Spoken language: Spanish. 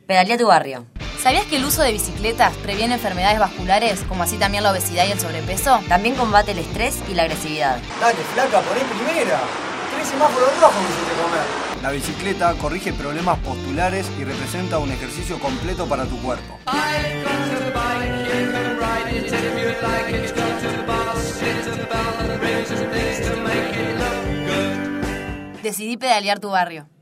Pedalea tu barrio. ¿Sabías que el uso de bicicletas previene enfermedades vasculares, como así también la obesidad y el sobrepeso? También combate el estrés y la agresividad. Dale, flaca, poné primera. 3 semáforos rojos me hiciste comer. La bicicleta corrige problemas postulares y representa un ejercicio completo para tu cuerpo. Decidí pedalear tu barrio.